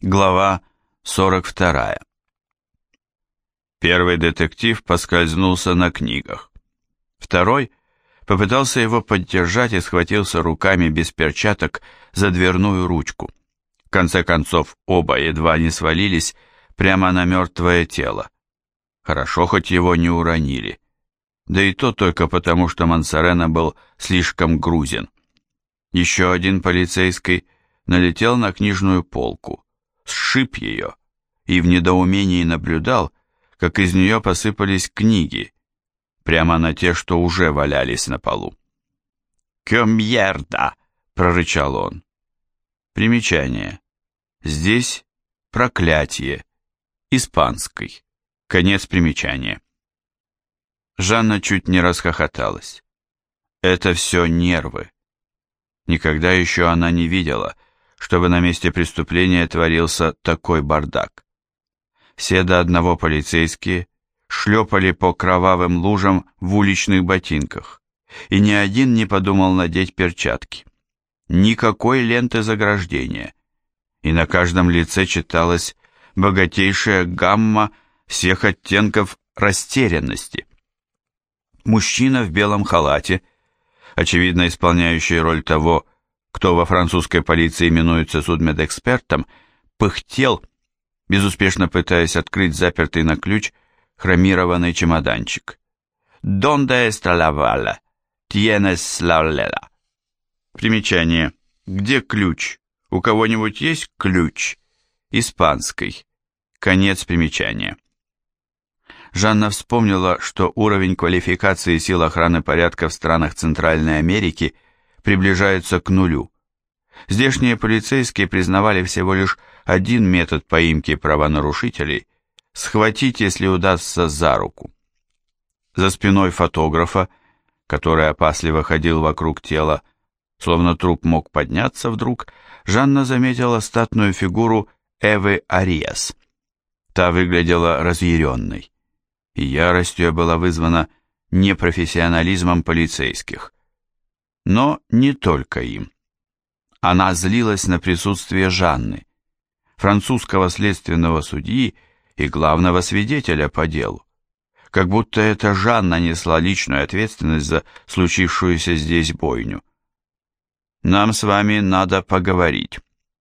Глава 42. Первый детектив поскользнулся на книгах. Второй попытался его поддержать и схватился руками без перчаток за дверную ручку. В конце концов, оба едва не свалились прямо на мертвое тело. Хорошо, хоть его не уронили. Да и то только потому, что Мансарена был слишком грузен. Еще один полицейский налетел на книжную полку, сшиб ее и в недоумении наблюдал, как из нее посыпались книги, прямо на те, что уже валялись на полу. «Ке мьерда!» — прорычал он. Примечание. Здесь проклятие. Испанский. Конец примечания. Жанна чуть не расхохоталась. Это все нервы. Никогда еще она не видела, чтобы на месте преступления творился такой бардак. Все до одного полицейские шлепали по кровавым лужам в уличных ботинках, и ни один не подумал надеть перчатки. Никакой ленты заграждения, и на каждом лице читалась богатейшая гамма всех оттенков растерянности. Мужчина в белом халате, очевидно исполняющий роль того, кто во французской полиции именуется судмедэкспертом, пыхтел, безуспешно пытаясь открыть запертый на ключ хромированный чемоданчик. «Донде эста ла вала? Тьенес ла лела?» Примечание. Где ключ? У кого-нибудь есть ключ? Испанский. Конец примечания. Жанна вспомнила, что уровень квалификации сил охраны порядка в странах Центральной Америки приближается к нулю. Здешние полицейские признавали всего лишь один метод поимки правонарушителей – схватить, если удастся, за руку. За спиной фотографа, который опасливо ходил вокруг тела, словно труп мог подняться вдруг, Жанна заметила статную фигуру Эвы Ариас. Та выглядела разъяренной, и ярость ее была вызвана непрофессионализмом полицейских. Но не только им. Она злилась на присутствие Жанны, французского следственного судьи и главного свидетеля по делу, как будто это Жанна несла личную ответственность за случившуюся здесь бойню. «Нам с вами надо поговорить».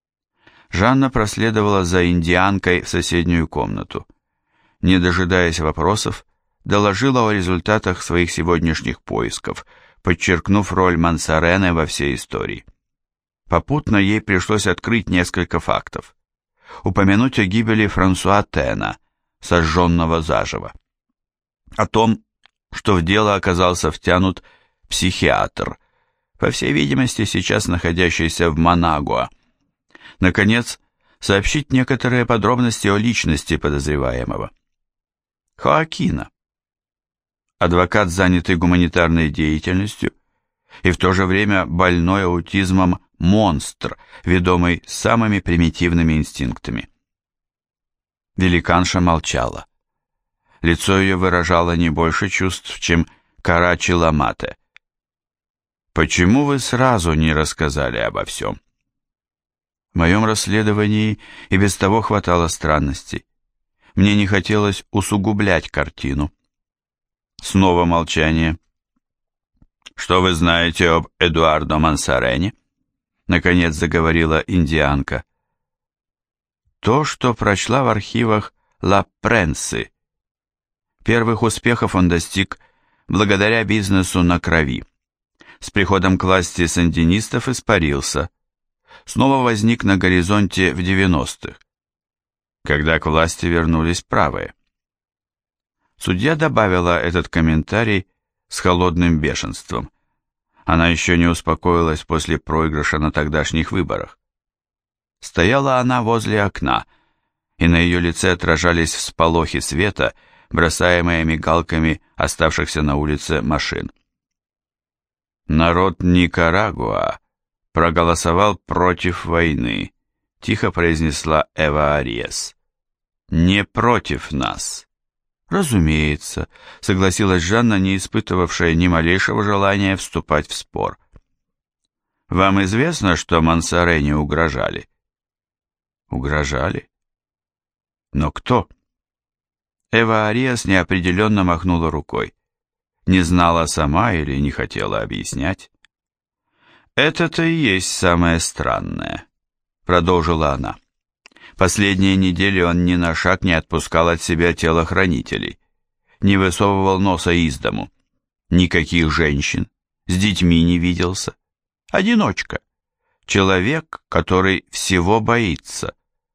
Жанна проследовала за индианкой в соседнюю комнату. Не дожидаясь вопросов, доложила о результатах своих сегодняшних поисков, подчеркнув роль Мансарены во всей истории. Попутно ей пришлось открыть несколько фактов. Упомянуть о гибели Франсуа Тена, сожженного заживо. О том, что в дело оказался втянут психиатр, по всей видимости, сейчас находящийся в Манагуа. Наконец, сообщить некоторые подробности о личности подозреваемого. Хоакина. Адвокат, занятый гуманитарной деятельностью, и в то же время больной аутизмом монстр, ведомый самыми примитивными инстинктами. Великанша молчала. Лицо ее выражало не больше чувств, чем Карачи Ламате. «Почему вы сразу не рассказали обо всем?» В моем расследовании и без того хватало странностей. Мне не хотелось усугублять картину. Снова молчание. «Что вы знаете об Эдуардо Мансарене?» Наконец заговорила индианка. «То, что прочла в архивах Ла Пренсы. Первых успехов он достиг благодаря бизнесу на крови. С приходом к власти сандинистов испарился. Снова возник на горизонте в 90-х, когда к власти вернулись правые». Судья добавила этот комментарий с холодным бешенством. Она еще не успокоилась после проигрыша на тогдашних выборах. Стояла она возле окна, и на ее лице отражались всполохи света, бросаемые мигалками оставшихся на улице машин. «Народ Никарагуа проголосовал против войны», — тихо произнесла Эва Ариас. «Не против нас». «Разумеется», — согласилась Жанна, не испытывавшая ни малейшего желания вступать в спор. «Вам известно, что Мансарене угрожали?» Угрожали? Но кто? Эва Ариас неопределенно махнула рукой. Не знала сама или не хотела объяснять. «Это-то и есть самое странное», — продолжила она. «Последние недели он ни на шаг не отпускал от себя телохранителей, не высовывал носа из дому, никаких женщин, с детьми не виделся. Одиночка. Человек, который всего боится».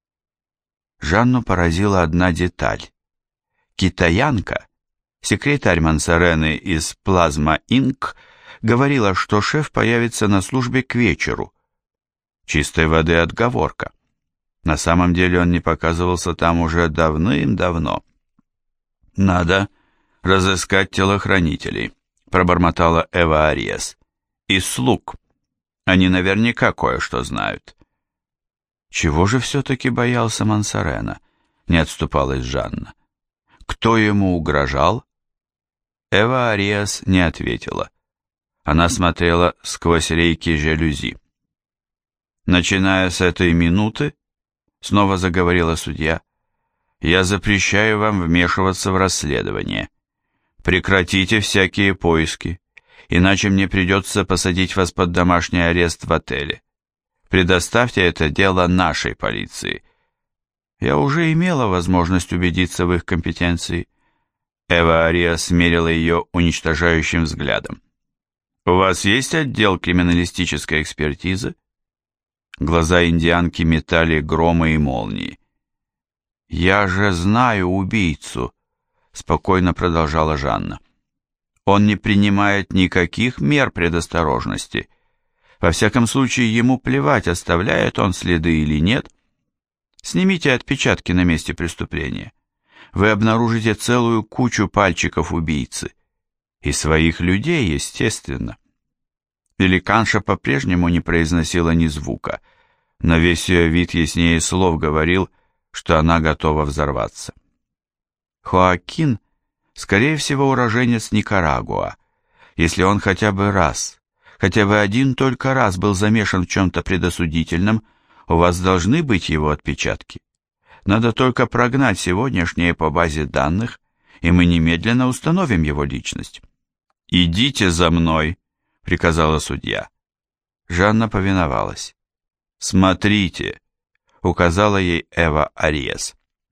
Жанну поразила одна деталь. Китаянка, секретарь Мансарены из Плазма Инк, говорила, что шеф появится на службе к вечеру. Чистой воды отговорка. На самом деле он не показывался там уже давным-давно. «Надо разыскать телохранителей», — пробормотала Эва Ариас. «И слуг. Они наверняка кое-что знают». «Чего же все-таки боялся Мансарена?» — не отступалась Жанна. «Кто ему угрожал?» Эва Ариас не ответила. Она смотрела сквозь рейки жалюзи. «Начиная с этой минуты, — снова заговорила судья, — я запрещаю вам вмешиваться в расследование. Прекратите всякие поиски, иначе мне придется посадить вас под домашний арест в отеле. Предоставьте это дело нашей полиции». Я уже имела возможность убедиться в их компетенции. Эва Ариас смерила ее уничтожающим взглядом. «У вас есть отдел криминалистической экспертизы?» Глаза индианки метали громы и молнии. «Я же знаю убийцу», — спокойно продолжала Жанна. «Он не принимает никаких мер предосторожности. Во всяком случае, ему плевать, оставляет он следы или нет. Снимите отпечатки на месте преступления. Вы обнаружите целую кучу пальчиков убийцы. И своих людей, естественно». Великанша по-прежнему не произносила ни звука, но весь ее вид яснее слов говорил, что она готова взорваться. Хоакин, скорее всего, уроженец Никарагуа. Если он хотя бы раз, хотя бы один только раз был замешан в чем-то предосудительном, у вас должны быть его отпечатки. Надо только прогнать сегодняшнее по базе данных, и мы немедленно установим его личность. «Идите за мной», — приказала судья. Жанна повиновалась. «Смотрите», — указала ей Эва Ариас.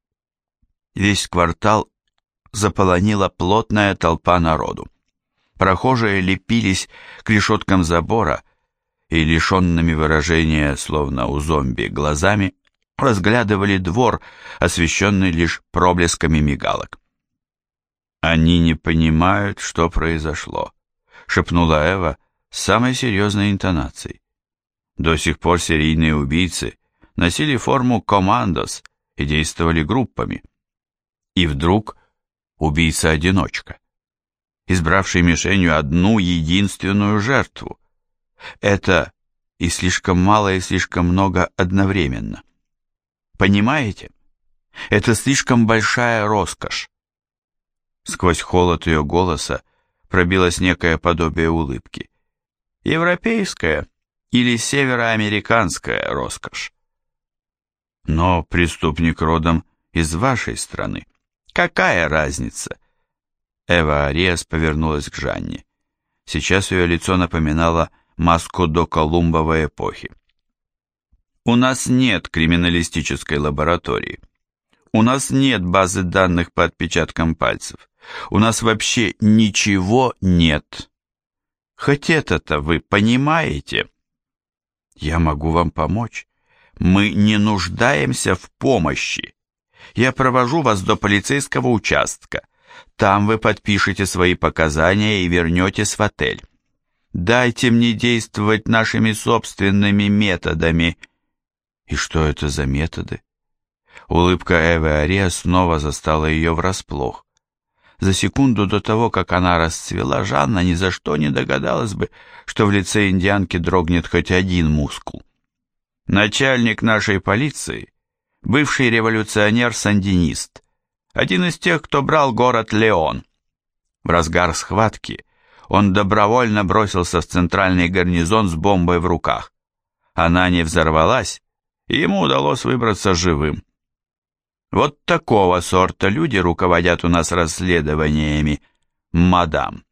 Весь квартал заполонила плотная толпа народу. Прохожие лепились к решеткам забора и, лишенными выражения, словно у зомби, глазами, разглядывали двор, освещенный лишь проблесками мигалок. «Они не понимают, что произошло», — шепнула Эва с самой серьезной интонацией. До сих пор серийные убийцы носили форму командос и действовали группами. И вдруг убийца-одиночка, избравший мишенью одну единственную жертву. Это и слишком мало, и слишком много одновременно. Понимаете? Это слишком большая роскошь. Сквозь холод ее голоса пробилось некое подобие улыбки. Европейская или североамериканская роскошь. Но преступник родом из вашей страны. Какая разница? Эва Ариас повернулась к Жанне. Сейчас ее лицо напоминало маску доколумбовой эпохи. У нас нет криминалистической лаборатории. У нас нет базы данных по отпечаткам пальцев. У нас вообще ничего нет. Хоть это-то вы понимаете? Я могу вам помочь. Мы не нуждаемся в помощи. Я провожу вас до полицейского участка. Там вы подпишете свои показания и вернетесь в отель. Дайте мне действовать нашими собственными методами. И что это за методы? Улыбка Эвы Ариас снова застала ее врасплох. За секунду до того, как она расцвела, Жанна ни за что не догадалась бы, что в лице индианки дрогнет хоть один мускул. Начальник нашей полиции — бывший революционер-сандинист, один из тех, кто брал город Леон. В разгар схватки он добровольно бросился в центральный гарнизон с бомбой в руках. Она не взорвалась, и ему удалось выбраться живым. Вот такого сорта люди руководят у нас расследованиями, мадам.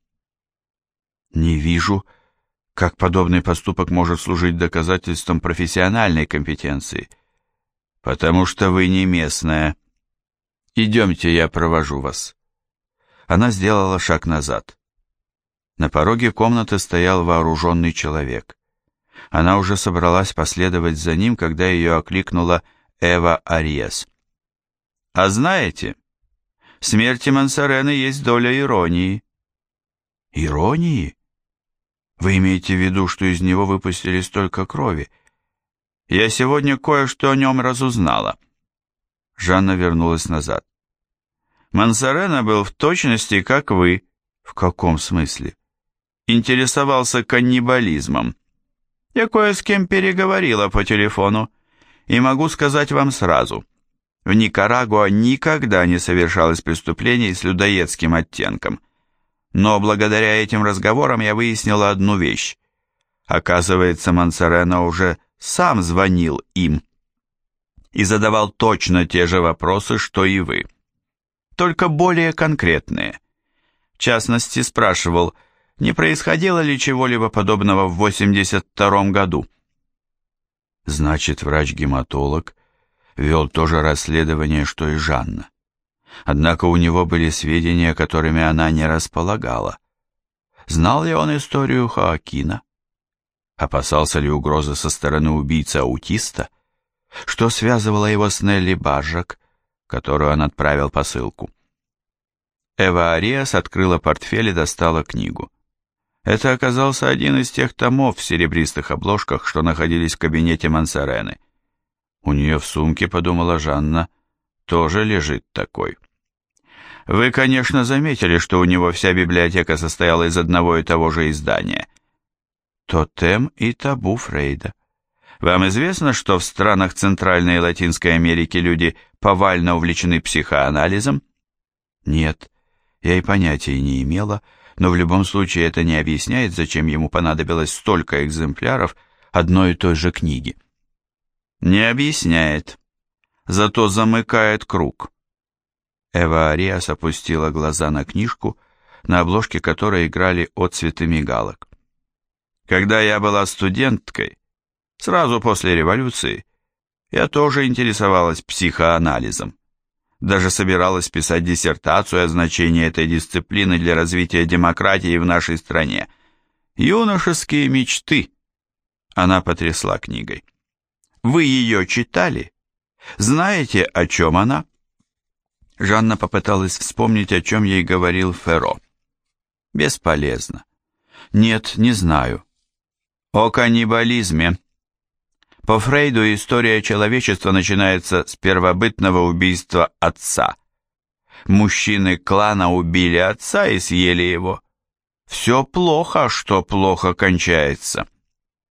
Не вижу, как подобный поступок может служить доказательством профессиональной компетенции. Потому что вы не местная. Идемте, я провожу вас. Она сделала шаг назад. На пороге комнаты стоял вооруженный человек. Она уже собралась последовать за ним, когда ее окликнула Эва Ариас. «А знаете, в смерти Монсорены есть доля иронии». «Иронии? Вы имеете в виду, что из него выпустили столько крови? Я сегодня кое-что о нем разузнала». Жанна вернулась назад. «Монсорена был в точности, как вы». «В каком смысле?» «Интересовался каннибализмом. Я кое с кем переговорила по телефону, и могу сказать вам сразу, в Никарагуа никогда не совершалось преступлений с людоедским оттенком. Но благодаря этим разговорам я выяснила одну вещь. Оказывается, Монсорена уже сам звонил им и задавал точно те же вопросы, что и вы, только более конкретные. В частности, спрашивал, не происходило ли чего-либо подобного в 82 году. Значит, врач-гематолог вел то же расследование, что и Жанна. Однако у него были сведения, которыми она не располагала. Знал ли он историю Хоакина? Опасался ли угрозы со стороны убийцы-аутиста? Что связывало его с Нелли Баржак, которую он отправил посылку? Эва Ариас открыла портфель и достала книгу. Это оказался один из тех томов в серебристых обложках, что находились в кабинете Монсорены. У нее в сумке, подумала Жанна, тоже лежит такой. Вы, конечно, заметили, что у него вся библиотека состояла из одного и того же издания. «Тотем и табу Фрейда». Вам известно, что в странах Центральной и Латинской Америки люди повально увлечены психоанализом? Нет, я и понятия не имела, но в любом случае это не объясняет, зачем ему понадобилось столько экземпляров одной и той же книги. Не объясняет, зато замыкает круг. Эва Ариас опустила глаза на книжку, на обложке которой играли отцветы мигалок. Когда я была студенткой, сразу после революции, я тоже интересовалась психоанализом. Даже собиралась писать диссертацию о значении этой дисциплины для развития демократии в нашей стране. «Юношеские мечты». Она потрясла книгой. Вы ее читали? Знаете, о чем она? Жанна попыталась вспомнить, о чем ей говорил Ферро. Бесполезно. Нет, не знаю. О каннибализме. По Фрейду история человечества начинается с первобытного убийства отца. Мужчины клана убили отца и съели его. Все плохо, что плохо кончается.